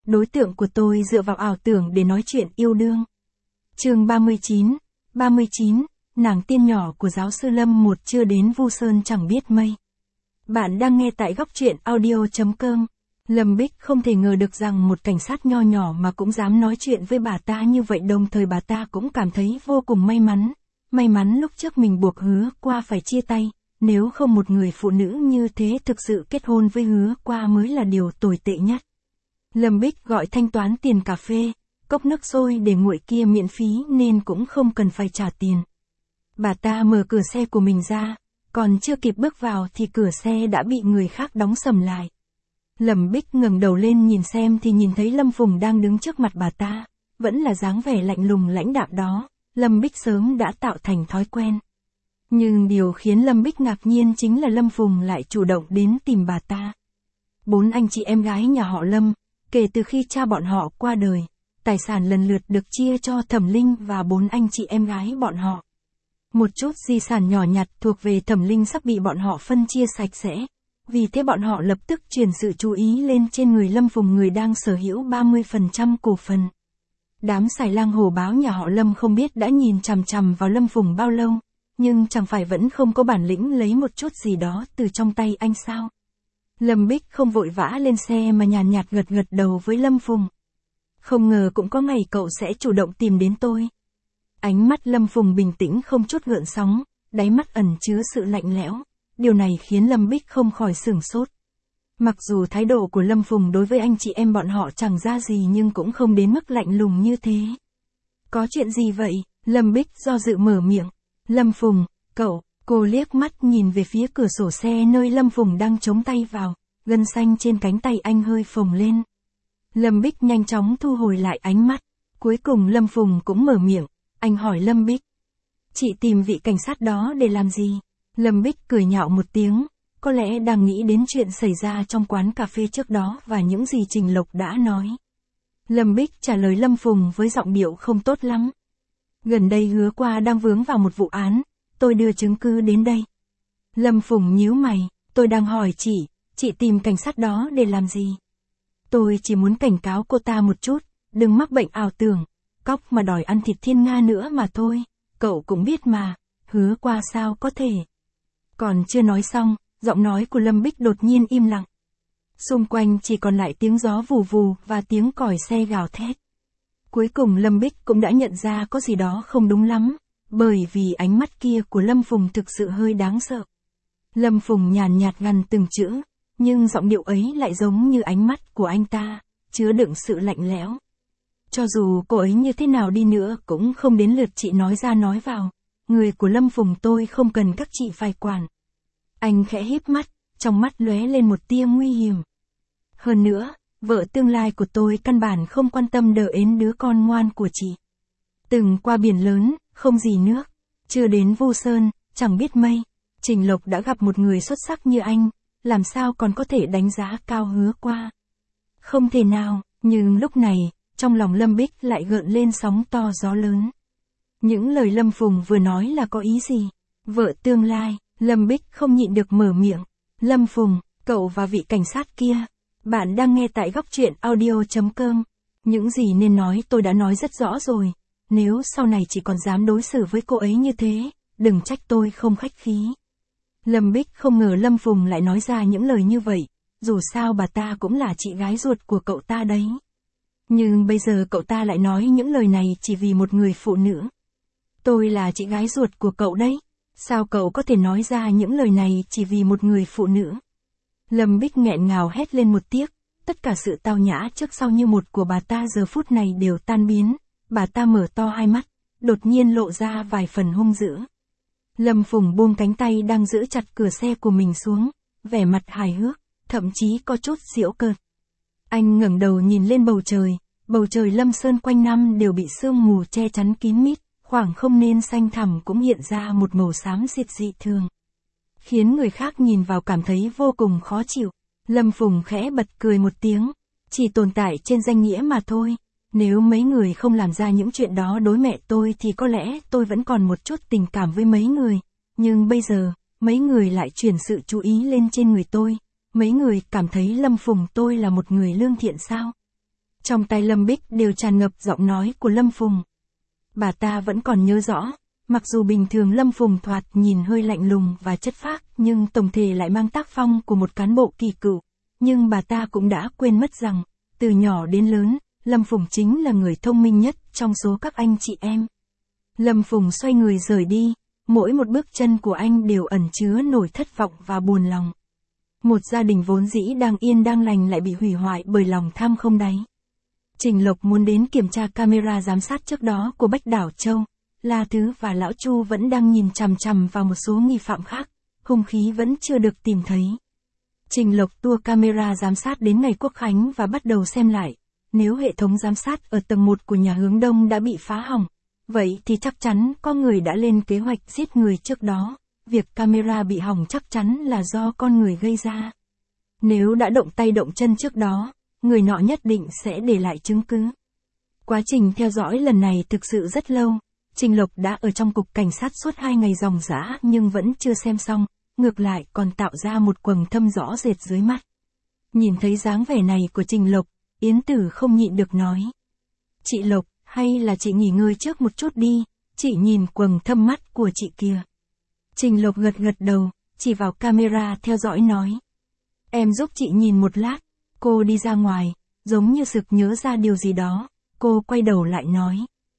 đối tượng của tôi dựa vào ảo tưởng để nói chuyện yêu đương. Chương 39, nàng tiên nhỏ của giáo sư Lâm một chưa đến Vu Sơn chẳng biết mây. Bạn đang nghe tại góc truyện audio.com. Lâm Bích không thể ngờ được rằng một cảnh sát nho nhỏ mà cũng dám nói chuyện với bà ta như vậy, đồng thời bà ta cũng cảm thấy vô cùng may mắn. May mắn lúc trước mình buộc Hứa Qua phải chia tay, nếu không một người phụ nữ như thế thực sự kết hôn với Hứa Qua mới là điều tồi tệ nhất. Lâm Bích gọi thanh toán tiền cà phê, cốc nước sôi để nguội kia miễn phí nên cũng không cần phải trả tiền. Bà ta mở cửa xe của mình ra, còn chưa kịp bước vào thì cửa xe đã bị người khác đóng sầm lại. Lâm Bích ngẩng đầu lên nhìn xem thì nhìn thấy Lâm Phùng đang đứng trước mặt bà ta, vẫn là dáng vẻ lạnh lùng lãnh đạm đó, Lâm Bích sớm đã tạo thành thói quen. Nhưng điều khiến Lâm Bích ngạc nhiên chính là Lâm Phùng lại chủ động đến tìm bà ta. 4 anh chị em gái nhà họ Lâm, kể từ khi cha bọn họ qua đời, tài sản lần lượt được chia cho Thẩm Linh và 4 anh chị em gái bọn họ. Một chút di sản nhỏ nhặt thuộc về Thẩm Linh sắp bị bọn họ phân chia sạch sẽ, vì thế bọn họ lập tức chuyển sự chú ý lên trên người Lâm Phùng, người đang sở hữu 30% cổ phần. Đám xài lang hổ báo nhà họ Lâm không biết đã nhìn chằm chằm vào Lâm Phùng bao lâu, nhưng chẳng phải vẫn không có bản lĩnh lấy một chút gì đó từ trong tay anh sao? Lâm Bích không vội vã lên xe mà nhàn nhạt gật gật đầu với Lâm Phùng. Không ngờ cũng có ngày cậu sẽ chủ động tìm đến tôi. Ánh mắt Lâm Phùng bình tĩnh không chút gợn sóng, đáy mắt ẩn chứa sự lạnh lẽo. Điều này khiến Lâm Bích không khỏi sửng sốt. Mặc dù thái độ của Lâm Phùng đối với anh chị em bọn họ chẳng ra gì nhưng cũng không đến mức lạnh lùng như thế. Có chuyện gì vậy? Lâm Bích do dự mở miệng. Lâm Phùng, cậu, cô liếc mắt nhìn về phía cửa sổ xe nơi Lâm Phùng đang chống tay vào, gân xanh trên cánh tay anh hơi phồng lên. Lâm Bích nhanh chóng thu hồi lại ánh mắt, cuối cùng Lâm Phùng cũng mở miệng, anh hỏi Lâm Bích. Chị tìm vị cảnh sát đó để làm gì? Lâm Bích cười nhạo một tiếng, có lẽ đang nghĩ đến chuyện xảy ra trong quán cà phê trước đó và những gì Trình Lộc đã nói. Lâm Bích trả lời Lâm Phùng với giọng điệu không tốt lắm. Gần đây Hứa Qua đang vướng vào một vụ án, tôi đưa chứng cứ đến đây. Lâm Phùng nhíu mày, tôi đang hỏi chị tìm cảnh sát đó để làm gì? Tôi chỉ muốn cảnh cáo cô ta một chút, đừng mắc bệnh ảo tưởng, cóc mà đòi ăn thịt thiên nga nữa mà thôi, cậu cũng biết mà, Hứa Qua sao có thể. Còn chưa nói xong, giọng nói của Lâm Bích đột nhiên im lặng. Xung quanh chỉ còn lại tiếng gió vù vù và tiếng còi xe gào thét. Cuối cùng Lâm Bích cũng đã nhận ra có gì đó không đúng lắm, bởi vì ánh mắt kia của Lâm Phùng thực sự hơi đáng sợ. Lâm Phùng nhàn nhạt gằn từng chữ, nhưng giọng điệu ấy lại giống như ánh mắt của anh ta, chứa đựng sự lạnh lẽo. Cho dù cô ấy như thế nào đi nữa cũng không đến lượt chị nói ra nói vào, người của Lâm Phùng tôi không cần các chị phải quản. Anh khẽ híp mắt, trong mắt lóe lên một tia nguy hiểm. Hơn nữa, vợ tương lai của tôi căn bản không quan tâm đỡ ến đứa con ngoan của chị. Từng qua biển lớn, không gì nước, chưa đến Vu Sơn, chẳng biết mây. Trình Lộc đã gặp một người xuất sắc như anh, làm sao còn có thể đánh giá cao Hứa Qua. Không thể nào, nhưng lúc này, trong lòng Lâm Bích lại gợn lên sóng to gió lớn. Những lời Lâm Phùng vừa nói là có ý gì? Vợ tương lai, Lâm Bích không nhịn được mở miệng. Lâm Phùng, cậu và vị cảnh sát kia. Bạn đang nghe tại góc truyện audio.com. Những gì nên nói tôi đã nói rất rõ rồi. Nếu sau này chỉ còn dám đối xử với cô ấy như thế, đừng trách tôi không khách khí. Lâm Bích không ngờ Lâm Phùng lại nói ra những lời như vậy. Dù sao bà ta cũng là chị gái ruột của cậu ta đấy. Nhưng bây giờ cậu ta lại nói những lời này chỉ vì một người phụ nữ. Tôi là chị gái ruột của cậu đấy. Sao cậu có thể nói ra những lời này chỉ vì một người phụ nữ? Lâm Bích nghẹn ngào hét lên một tiếc, tất cả sự tao nhã trước sau như một của bà ta giờ phút này đều tan biến, bà ta mở to hai mắt, đột nhiên lộ ra vài phần hung dữ. Lâm Phùng buông cánh tay đang giữ chặt cửa xe của mình xuống, vẻ mặt hài hước, thậm chí có chút giễu cợt. Anh ngẩng đầu nhìn lên bầu trời Lâm Sơn quanh năm đều bị sương mù che chắn kín mít, khoảng không nên xanh thẳm cũng hiện ra một màu xám xịt dị thường, khiến người khác nhìn vào cảm thấy vô cùng khó chịu. Lâm Phùng khẽ bật cười một tiếng, chỉ tồn tại trên danh nghĩa mà thôi, nếu mấy người không làm ra những chuyện đó đối mẹ tôi thì có lẽ tôi vẫn còn một chút tình cảm với mấy người, nhưng bây giờ, mấy người lại chuyển sự chú ý lên trên người tôi, mấy người cảm thấy Lâm Phùng tôi là một người lương thiện sao? Trong tai Lâm Bích đều tràn ngập giọng nói của Lâm Phùng. Bà ta vẫn còn nhớ rõ, mặc dù bình thường Lâm Phùng thoạt nhìn hơi lạnh lùng và chất phác, nhưng tổng thể lại mang tác phong của một cán bộ kỳ cựu. Nhưng bà ta cũng đã quên mất rằng, từ nhỏ đến lớn, Lâm Phùng chính là người thông minh nhất trong số các anh chị em. Lâm Phùng xoay người rời đi, mỗi một bước chân của anh đều ẩn chứa nỗi thất vọng và buồn lòng. Một gia đình vốn dĩ đang yên đang lành lại bị hủy hoại bởi lòng tham không đáy. Trình Lộc muốn đến kiểm tra camera giám sát trước đó của Bách Đảo Châu. La Thứ và Lão Chu vẫn đang nhìn chằm chằm vào một số nghi phạm khác, hung khí vẫn chưa được tìm thấy. Trình Lộc tua camera giám sát đến ngày Quốc Khánh và bắt đầu xem lại. Nếu hệ thống giám sát ở tầng 1 của nhà Hướng Đông đã bị phá hỏng, vậy thì chắc chắn có người đã lên kế hoạch giết người trước đó. Việc camera bị hỏng chắc chắn là do con người gây ra. Nếu đã động tay động chân trước đó, người nọ nhất định sẽ để lại chứng cứ. Quá trình theo dõi lần này thực sự rất lâu. Trình Lộc đã ở trong cục cảnh sát suốt 2 ngày ròng rã nhưng vẫn chưa xem xong, ngược lại còn tạo ra một quầng thâm rõ rệt dưới mắt. Nhìn thấy dáng vẻ này của Trình Lộc, Yến Tử không nhịn được nói. Chị Lộc, hay là chị nghỉ ngơi trước một chút đi, chị nhìn quầng thâm mắt của chị kia. Trình Lộc gật gật đầu, chỉ vào camera theo dõi nói. Em giúp chị nhìn một lát. Cô đi ra ngoài, giống như sực nhớ ra điều gì đó, cô quay đầu lại nói.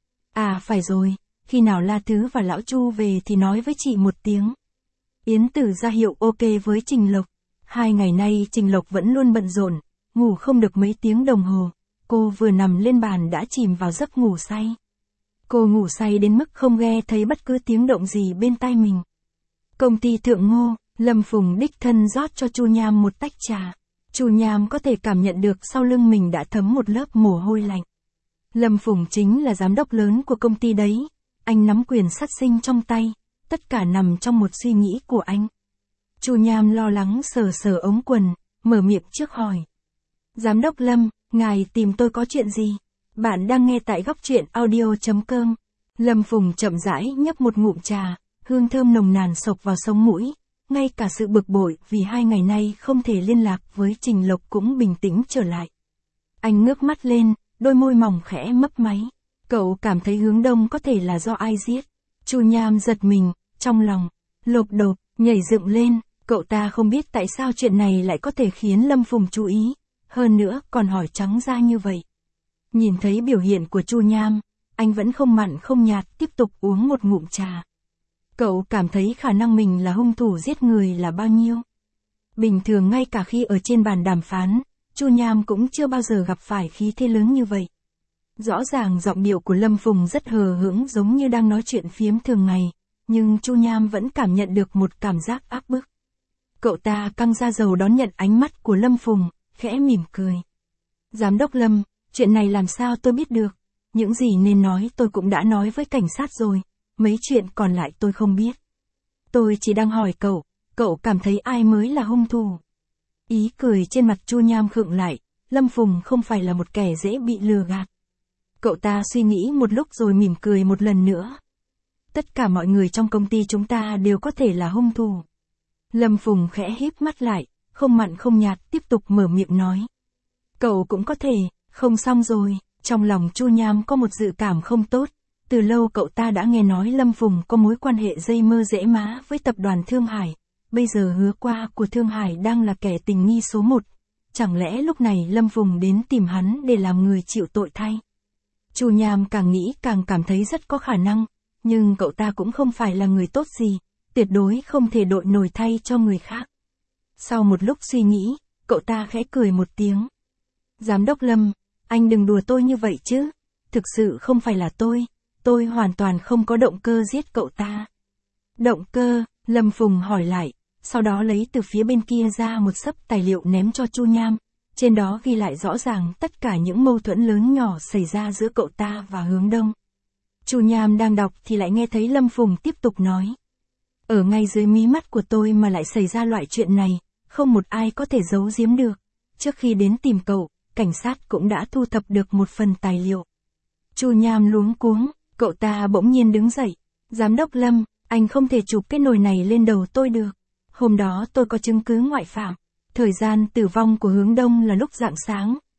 À phải rồi, khi nào La Thứ và Lão Chu về thì nói với chị một tiếng. Yến Tử ra hiệu ok với Trình Lộc. 2 ngày nay Trình Lộc vẫn luôn bận rộn, ngủ không được mấy tiếng đồng hồ. Cô vừa nằm lên bàn đã chìm vào giấc ngủ say. Cô ngủ say đến mức không nghe thấy bất cứ tiếng động gì bên tai mình. Công ty Thượng Ngô, Lâm Phùng đích thân rót cho Chu Nham một tách trà. Chu Nham có thể cảm nhận được sau lưng mình đã thấm một lớp mồ hôi lạnh. Lâm Phùng chính là giám đốc lớn của công ty đấy. Anh nắm quyền sát sinh trong tay, tất cả nằm trong một suy nghĩ của anh. Chu Nham lo lắng sờ sờ ống quần, mở miệng trước hỏi. Giám đốc Lâm, ngài tìm tôi có chuyện gì? Bạn đang nghe tại Góc Truyện Audio.com. Lâm Phùng chậm rãi nhấp một ngụm trà, hương thơm nồng nàn xộc vào sống mũi. Ngay cả sự bực bội vì 2 ngày nay không thể liên lạc với Trình Lộc cũng bình tĩnh trở lại. Anh ngước mắt lên, đôi môi mỏng khẽ mấp máy. Cậu cảm thấy Hướng Đông có thể là do ai giết? Chu Nham giật mình, trong lòng, lộp đột, nhảy dựng lên. Cậu ta không biết tại sao chuyện này lại có thể khiến Lâm Phùng chú ý. Hơn nữa còn hỏi trắng ra như vậy. Nhìn thấy biểu hiện của Chu Nham, anh vẫn không mặn không nhạt tiếp tục uống một ngụm trà. Cậu cảm thấy khả năng mình là hung thủ giết người là bao nhiêu? Bình thường ngay cả khi ở trên bàn đàm phán, Chu Nham cũng chưa bao giờ gặp phải khí thế lớn như vậy. Rõ ràng giọng điệu của Lâm Phùng rất hờ hững giống như đang nói chuyện phiếm thường ngày, nhưng Chu Nham vẫn cảm nhận được một cảm giác áp bức. Cậu ta căng ra đầu đón nhận ánh mắt của Lâm Phùng, khẽ mỉm cười. Giám đốc Lâm, chuyện này làm sao tôi biết được? Những gì nên nói tôi cũng đã nói với cảnh sát rồi, mấy chuyện còn lại tôi không biết. Tôi chỉ đang hỏi cậu cảm thấy ai mới là hung thủ? Ý cười trên mặt Chu Nham khựng lại, Lâm Phùng không phải là một kẻ dễ bị lừa gạt. Cậu ta suy nghĩ một lúc rồi mỉm cười một lần nữa. Tất cả mọi người trong công ty chúng ta đều có thể là hung thủ. Lâm Phùng khẽ híp mắt lại, không mặn không nhạt tiếp tục mở miệng nói. Cậu cũng có thể, không xong rồi. Trong lòng Chu Nham có một dự cảm không tốt. Từ lâu cậu ta đã nghe nói Lâm Phùng có mối quan hệ dây mơ rễ má với tập đoàn Thương Hải. Bây giờ Hứa Qua của Thương Hải đang là kẻ tình nghi số 1. Chẳng lẽ lúc này Lâm Phùng đến tìm hắn để làm người chịu tội thay? Chu Nham càng nghĩ càng cảm thấy rất có khả năng. Nhưng cậu ta cũng không phải là người tốt gì. Tuyệt đối không thể đội nổi thay cho người khác. Sau một lúc suy nghĩ, cậu ta khẽ cười một tiếng. Giám đốc Lâm, anh đừng đùa tôi như vậy chứ. Thực sự không phải là tôi hoàn toàn không có động cơ giết cậu ta. Động cơ? Lâm Phùng hỏi lại, sau đó lấy từ phía bên kia ra một xấp tài liệu ném cho Chu Nham. Trên đó ghi lại rõ ràng tất cả những mâu thuẫn lớn nhỏ xảy ra giữa cậu ta và Hướng Đông. Chu Nham đang đọc thì lại nghe thấy Lâm Phùng tiếp tục nói. Ở ngay dưới mí mắt của tôi mà lại xảy ra loại chuyện này, không một ai có thể giấu giếm được. Trước khi đến tìm cậu, cảnh sát cũng đã thu thập được một phần tài liệu. Chu Nham luống cuống, cậu ta bỗng nhiên đứng dậy. Giám đốc Lâm, anh không thể chụp cái nồi này lên đầu tôi được. Hôm đó tôi có chứng cứ ngoại phạm. Thời gian tử vong của Hướng Đông là lúc rạng sáng.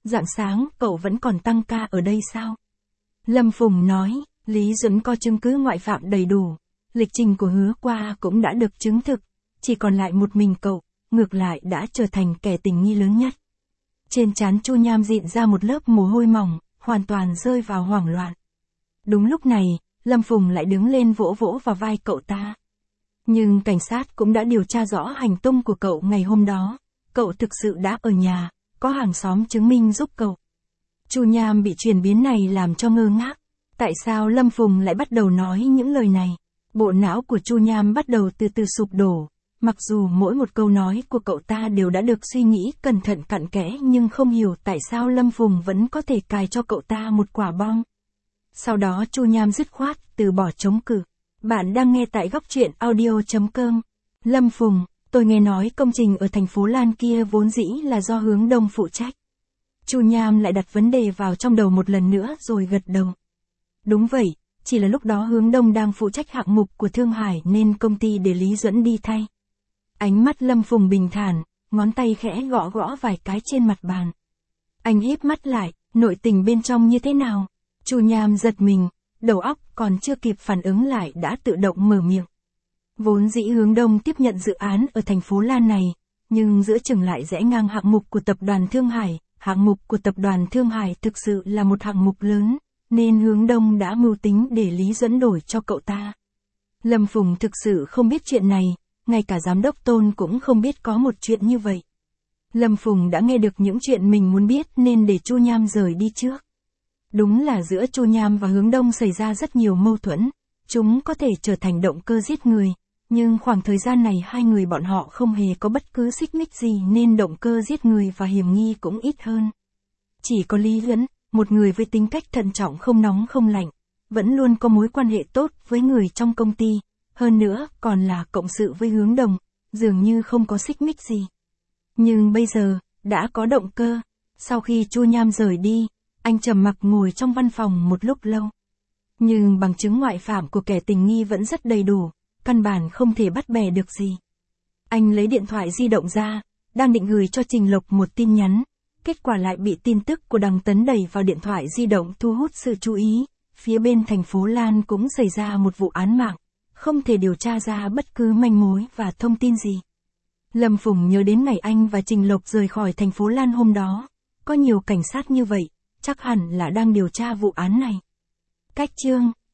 rạng sáng cậu vẫn còn tăng ca ở đây sao? Lâm Phùng nói, Lý Duẫn có chứng cứ ngoại phạm đầy đủ, lịch trình của Hứa Qua cũng đã được chứng thực, chỉ còn lại một mình cậu, ngược lại đã trở thành kẻ tình nghi lớn nhất. Trên trán Chu Nham dịn ra một lớp mồ hôi mỏng, hoàn toàn rơi vào hoảng loạn. Đúng lúc này, Lâm Phùng lại đứng lên vỗ vỗ vào vai cậu ta. Nhưng cảnh sát cũng đã điều tra rõ hành tung của cậu ngày hôm đó, cậu thực sự đã ở nhà, có hàng xóm chứng minh giúp cậu. Chu Nham bị chuyển biến này làm cho ngơ ngác, tại sao Lâm Phùng lại bắt đầu nói những lời này? Bộ não của Chu Nham bắt đầu từ từ sụp đổ, mặc dù mỗi một câu nói của cậu ta đều đã được suy nghĩ cẩn thận cặn kẽ nhưng không hiểu tại sao Lâm Phùng vẫn có thể cài cho cậu ta một quả bom. Sau đó Chu Nham dứt khoát từ bỏ chống cự. Bạn đang nghe tại Góc Truyện Audio.com. Lâm Phùng, tôi nghe nói công trình ở thành phố Lan kia vốn dĩ là do Hướng Đông phụ trách. Chu Nham lại đặt vấn đề vào trong đầu một lần nữa rồi gật đầu. Đúng vậy, chỉ là lúc đó Hướng Đông đang phụ trách hạng mục của Thương Hải nên công ty để Lý Duẫn đi thay. Ánh mắt Lâm Phùng bình thản, ngón tay khẽ gõ gõ vài cái trên mặt bàn. Anh híp mắt lại, nội tình bên trong như thế nào? Chu Nham giật mình, đầu óc còn chưa kịp phản ứng lại đã tự động mở miệng. Vốn dĩ Hướng Đông tiếp nhận dự án ở thành phố Lan này, nhưng giữa chừng lại rẽ ngang hạng mục của tập đoàn Thương Hải. Hạng mục của tập đoàn Thương Hải thực sự là một hạng mục lớn, nên Hướng Đông đã mưu tính để Lý Duẫn đổi cho cậu ta. Lâm Phùng thực sự không biết chuyện này, ngay cả giám đốc Tôn cũng không biết có một chuyện như vậy. Lâm Phùng đã nghe được những chuyện mình muốn biết nên để Chu Nham rời đi trước. Đúng là giữa Chu Nham và Hướng Đông xảy ra rất nhiều mâu thuẫn, chúng có thể trở thành động cơ giết người, nhưng khoảng thời gian này hai người bọn họ không hề có bất cứ xích mích gì nên động cơ giết người và hiểm nghi cũng ít hơn. Chỉ có Lý Duẫn, một người với tính cách thận trọng không nóng không lạnh, vẫn luôn có mối quan hệ tốt với người trong công ty, hơn nữa còn là cộng sự với Hướng Đông, dường như không có xích mích gì. Nhưng bây giờ, đã có động cơ. Sau khi Chu Nham rời đi, anh trầm mặc ngồi trong văn phòng một lúc lâu. Nhưng bằng chứng ngoại phạm của kẻ tình nghi vẫn rất đầy đủ, căn bản không thể bắt bẻ được gì. Anh lấy điện thoại di động ra, đang định gửi cho Trình Lộc một tin nhắn, kết quả lại bị tin tức của Đằng Tấn đẩy vào điện thoại di động thu hút sự chú ý. Phía bên thành phố Lan cũng xảy ra một vụ án mạng, không thể điều tra ra bất cứ manh mối và thông tin gì. Lâm Phùng nhớ đến ngày anh và Trình Lộc rời khỏi thành phố Lan hôm đó, có nhiều cảnh sát như vậy, chắc hẳn là đang điều tra vụ án này. Cách chương